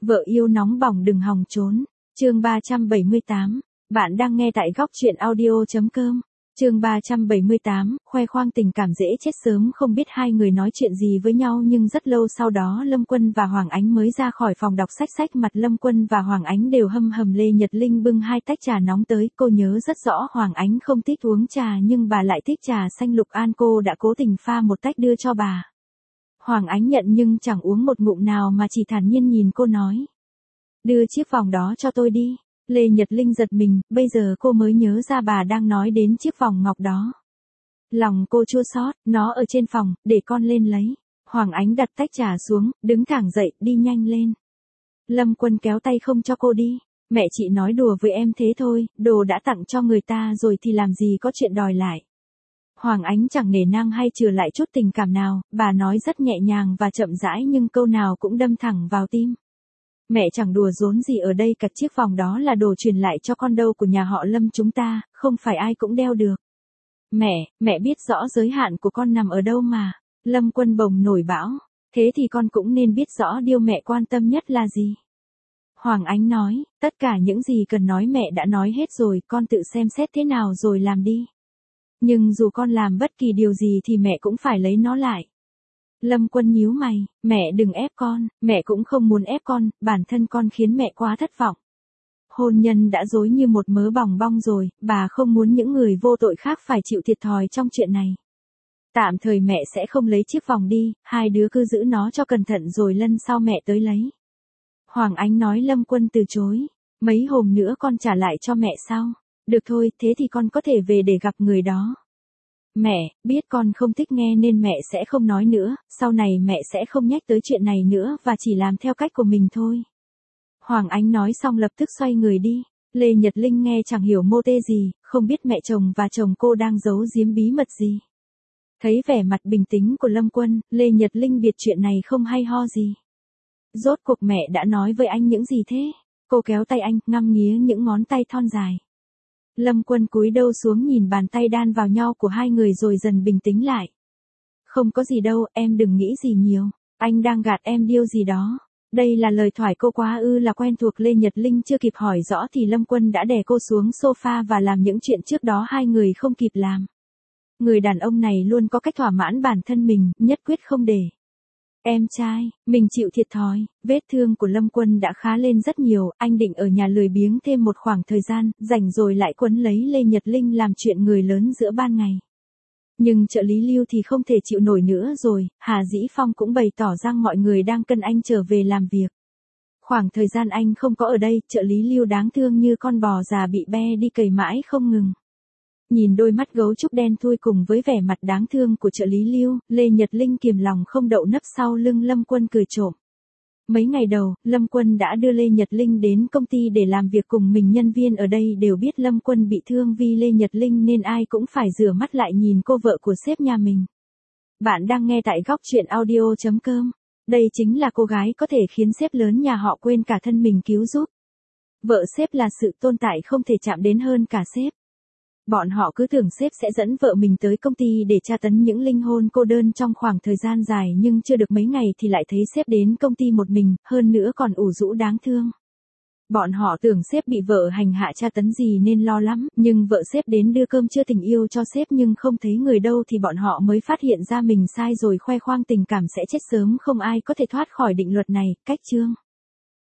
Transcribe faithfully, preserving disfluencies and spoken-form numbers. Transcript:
Vợ yêu nóng bỏng đừng hòng trốn. Chương ba trăm bảy mươi tám. Bạn đang nghe tại góc truyện audio chấm com. Chương ba trăm bảy mươi tám, khoe khoang tình cảm dễ chết sớm. Không biết hai người nói chuyện gì với nhau nhưng rất lâu sau đó Lâm Quân và Hoàng Ánh mới ra khỏi phòng đọc sách. Sách mặt Lâm Quân và Hoàng Ánh đều hâm hầm. Lê Nhật Linh bưng hai tách trà nóng tới. Cô nhớ rất rõ Hoàng Ánh không thích uống trà nhưng bà lại thích trà xanh Lục An. Cô đã cố tình pha một tách đưa cho bà. Hoàng Ánh nhận nhưng chẳng uống một ngụm nào mà chỉ thản nhiên nhìn cô nói: đưa chiếc vòng đó cho tôi đi. Lê Nhật Linh giật mình, bây giờ cô mới nhớ ra bà đang nói đến chiếc vòng ngọc đó. Lòng cô chua xót, nó ở trên phòng, để con lên lấy. Hoàng Ánh đặt tách trà xuống, đứng thẳng dậy, đi nhanh lên. Lâm Quân kéo tay không cho cô đi. Mẹ chị nói đùa với em thế thôi, đồ đã tặng cho người ta rồi thì làm gì có chuyện đòi lại. Hoàng Ánh chẳng nể nang hay chừa lại chút tình cảm nào, bà nói rất nhẹ nhàng và chậm rãi nhưng câu nào cũng đâm thẳng vào tim. Mẹ chẳng đùa giỡn gì ở đây cả, chiếc vòng đó là đồ truyền lại cho con dâu của nhà họ Lâm chúng ta, không phải ai cũng đeo được. Mẹ, mẹ biết rõ giới hạn của con nằm ở đâu mà. Lâm Quân bồng nổi bão, thế thì con cũng nên biết rõ điều mẹ quan tâm nhất là gì. Hoàng Ánh nói, tất cả những gì cần nói mẹ đã nói hết rồi, con tự xem xét thế nào rồi làm đi. Nhưng dù con làm bất kỳ điều gì thì mẹ cũng phải lấy nó lại. Lâm Quân nhíu mày, mẹ đừng ép con, mẹ cũng không muốn ép con, bản thân con khiến mẹ quá thất vọng. Hôn nhân đã rối như một mớ bòng bong rồi, bà không muốn những người vô tội khác phải chịu thiệt thòi trong chuyện này. Tạm thời mẹ sẽ không lấy chiếc vòng đi, hai đứa cứ giữ nó cho cẩn thận rồi lần sau mẹ tới lấy. Hoàng Ánh nói. Lâm Quân từ chối, mấy hôm nữa con trả lại cho mẹ sau. Được thôi, thế thì con có thể về để gặp người đó. Mẹ, biết con không thích nghe nên mẹ sẽ không nói nữa, sau này mẹ sẽ không nhắc tới chuyện này nữa và chỉ làm theo cách của mình thôi. Hoàng Ánh nói xong lập tức xoay người đi. Lê Nhật Linh nghe chẳng hiểu mô tê gì, không biết mẹ chồng và chồng cô đang giấu giếm bí mật gì. Thấy vẻ mặt bình tĩnh của Lâm Quân, Lê Nhật Linh biết chuyện này không hay ho gì. Rốt cuộc mẹ đã nói với anh những gì thế? Cô kéo tay anh, ngắm nghía những ngón tay thon dài. Lâm Quân cúi đầu xuống nhìn bàn tay đan vào nhau của hai người rồi dần bình tĩnh lại. Không có gì đâu, em đừng nghĩ gì nhiều. Anh đang gạt em điều gì đó. Đây là lời thoại cô quá ư là quen thuộc. Lê Nhật Linh chưa kịp hỏi rõ thì Lâm Quân đã đè cô xuống sofa và làm những chuyện trước đó hai người không kịp làm. Người đàn ông này luôn có cách thỏa mãn bản thân mình, nhất quyết không để em trai mình chịu thiệt thòi. Vết thương của Lâm Quân đã khá lên rất nhiều, anh định ở nhà lười biếng thêm một khoảng thời gian, rảnh rồi lại quấn lấy Lê Nhật Linh làm chuyện người lớn giữa ban ngày. Nhưng trợ lý Lưu thì không thể chịu nổi nữa rồi, Hà Dĩ Phong cũng bày tỏ rằng mọi người đang cần anh trở về làm việc. Khoảng thời gian anh không có ở đây, trợ lý Lưu đáng thương như con bò già bị be đi cày mãi không ngừng. Nhìn đôi mắt gấu trúc đen thui cùng với vẻ mặt đáng thương của trợ lý Lưu, Lê Nhật Linh kiềm lòng không đậu nấp sau lưng Lâm Quân cười trộm. Mấy ngày đầu, Lâm Quân đã đưa Lê Nhật Linh đến công ty để làm việc cùng mình. Nhân viên ở đây đều biết Lâm Quân bị thương vì Lê Nhật Linh nên ai cũng phải rửa mắt lại nhìn cô vợ của sếp nhà mình. Bạn đang nghe tại góc truyện audio chấm com. Đây chính là cô gái có thể khiến sếp lớn nhà họ quên cả thân mình cứu giúp. Vợ sếp là sự tồn tại không thể chạm đến hơn cả sếp. Bọn họ cứ tưởng sếp sẽ dẫn vợ mình tới công ty để tra tấn những linh hồn cô đơn trong khoảng thời gian dài nhưng chưa được mấy ngày thì lại thấy sếp đến công ty một mình, hơn nữa còn ủ rũ đáng thương. Bọn họ tưởng sếp bị vợ hành hạ tra tấn gì nên lo lắm, nhưng vợ sếp đến đưa cơm trưa tình yêu cho sếp nhưng không thấy người đâu thì bọn họ mới phát hiện ra mình sai rồi. Khoe khoang tình cảm sẽ chết sớm, không ai có thể thoát khỏi định luật này. Cách chương